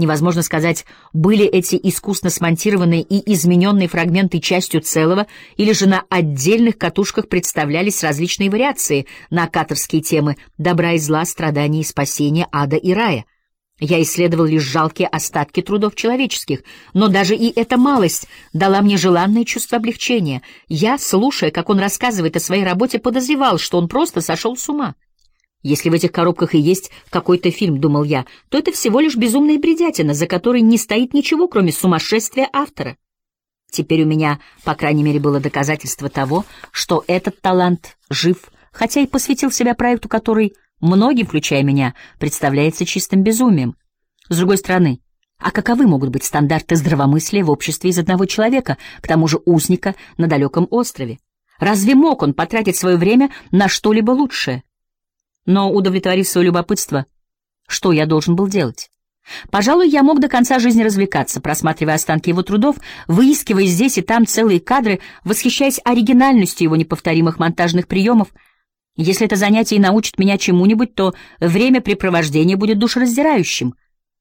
Невозможно сказать, были эти искусно смонтированные и измененные фрагменты частью целого, или же на отдельных катушках представлялись различные вариации на каторские темы добра и зла, страдания и спасения, ада и рая. Я исследовал лишь жалкие остатки трудов человеческих, но даже и эта малость дала мне желанное чувство облегчения. Я, слушая, как он рассказывает о своей работе, подозревал, что он просто сошел с ума. Если в этих коробках и есть какой-то фильм, думал я, то это всего лишь безумная бредятина, за которой не стоит ничего, кроме сумасшествия автора. Теперь у меня, по крайней мере, было доказательство того, что этот талант жив, хотя и посвятил себя проекту, который многим, включая меня, представляется чистым безумием. С другой стороны, а каковы могут быть стандарты здравомыслия в обществе из одного человека, к тому же узника на далеком острове? Разве мог он потратить свое время на что-либо лучшее? Но, удовлетворив свое любопытство, что я должен был делать? Пожалуй, я мог до конца жизни развлекаться, просматривая останки его трудов, выискивая здесь и там целые кадры, восхищаясь оригинальностью его неповторимых монтажных приемов. Если это занятие и научит меня чему-нибудь, то времяпрепровождение будет душераздирающим.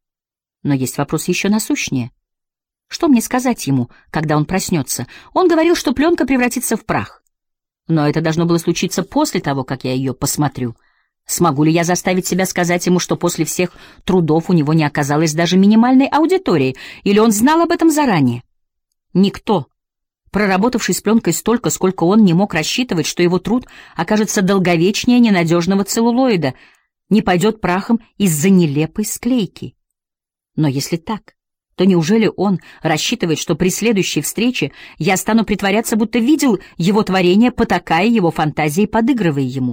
Но есть вопрос еще насущнее. Что мне сказать ему, когда он проснется? Он говорил, что пленка превратится в прах. Но это должно было случиться после того, как я ее посмотрю. Смогу ли я заставить себя сказать ему, что после всех трудов у него не оказалось даже минимальной аудитории, или он знал об этом заранее? Никто, проработавший с пленкой столько, сколько он, не мог рассчитывать, что его труд окажется долговечнее ненадежного целлулоида, не пойдет прахом из-за нелепой склейки. Но если так, то неужели он рассчитывает, что при следующей встрече я стану притворяться, будто видел его творение, потакая его фантазии, подыгрывая ему?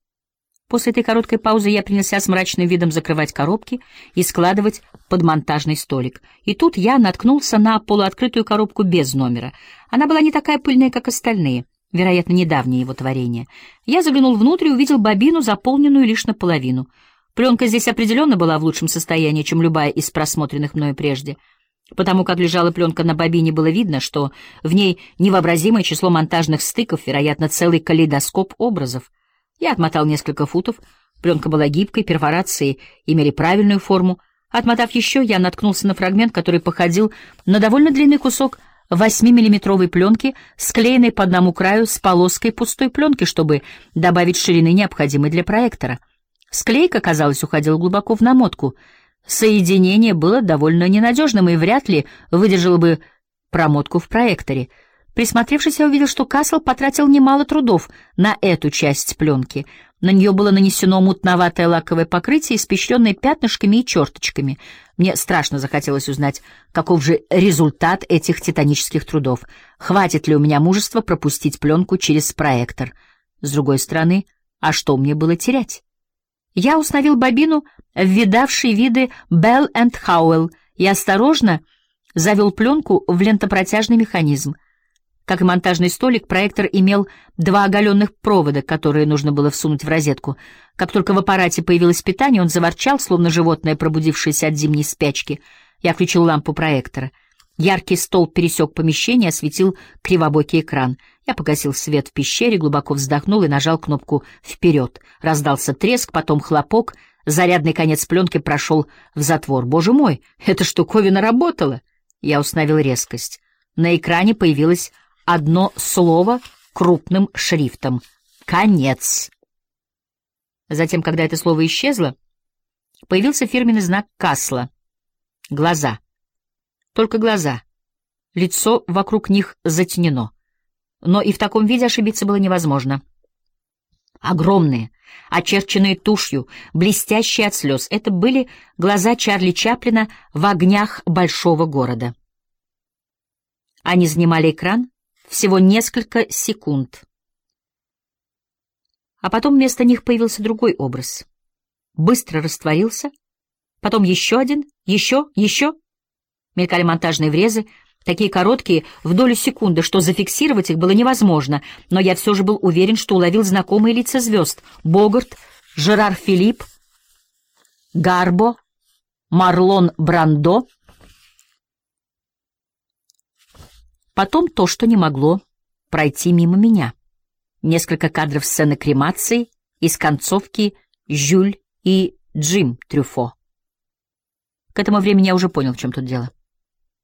После этой короткой паузы я принялся с мрачным видом закрывать коробки и складывать под монтажный столик. И тут я наткнулся на полуоткрытую коробку без номера. Она была не такая пыльная, как остальные, вероятно, недавнее его творение. Я заглянул внутрь и увидел бобину, заполненную лишь наполовину. Пленка здесь определенно была в лучшем состоянии, чем любая из просмотренных мною прежде. Потому как лежала пленка на бобине, было видно, что в ней невообразимое число монтажных стыков, вероятно, целый калейдоскоп образов. Я отмотал несколько футов, пленка была гибкой, перфорации имели правильную форму. Отмотав еще, я наткнулся на фрагмент, который походил на довольно длинный кусок 8-миллиметровой пленки, склеенной по одному краю с полоской пустой пленки, чтобы добавить ширины, необходимой для проектора. Склейка, казалось, уходила глубоко в намотку. Соединение было довольно ненадежным и вряд ли выдержало бы промотку в проекторе. Присмотревшись, я увидел, что Кассел потратил немало трудов на эту часть пленки. На нее было нанесено мутноватое лаковое покрытие, испещренное пятнышками и черточками. Мне страшно захотелось узнать, каков же результат этих титанических трудов. Хватит ли у меня мужества пропустить пленку через проектор? С другой стороны, а что мне было терять? Я установил бобину в видавшие виды Bell & Howell и осторожно завел пленку в лентопротяжный механизм. Как и монтажный столик, проектор имел 2 оголенных провода, которые нужно было всунуть в розетку. Как только в аппарате появилось питание, он заворчал, словно животное, пробудившееся от зимней спячки. Я включил лампу проектора. Яркий столб пересек помещение, осветил кривобокий экран. Я погасил свет в пещере, глубоко вздохнул и нажал кнопку «Вперед». Раздался треск, потом хлопок. Зарядный конец пленки прошел в затвор. Боже мой, эта штуковина работала! Я установил резкость. На экране появилось одно слово крупным шрифтом — «Конец». Затем, когда это слово исчезло, появился фирменный знак Кассела — глаза. Только глаза. Лицо вокруг них затенено. Но и в таком виде ошибиться было невозможно. Огромные, очерченные тушью, блестящие от слез — это были глаза Чарли Чаплина в огнях большого города. Они занимали экран всего несколько секунд. А потом вместо них появился другой образ. Быстро растворился, потом еще один, еще. Мелькали монтажные врезы, такие короткие, в долю секунды, что зафиксировать их было невозможно, но я все же был уверен, что уловил знакомые лица звезд: Богарт, Жерар Филипп, Гарбо, Марлон Брандо. Потом то, что не могло пройти мимо меня. Несколько кадров сцены кремации из концовки «Жюль и Джим Трюфо». К этому времени я уже понял, в чем тут дело.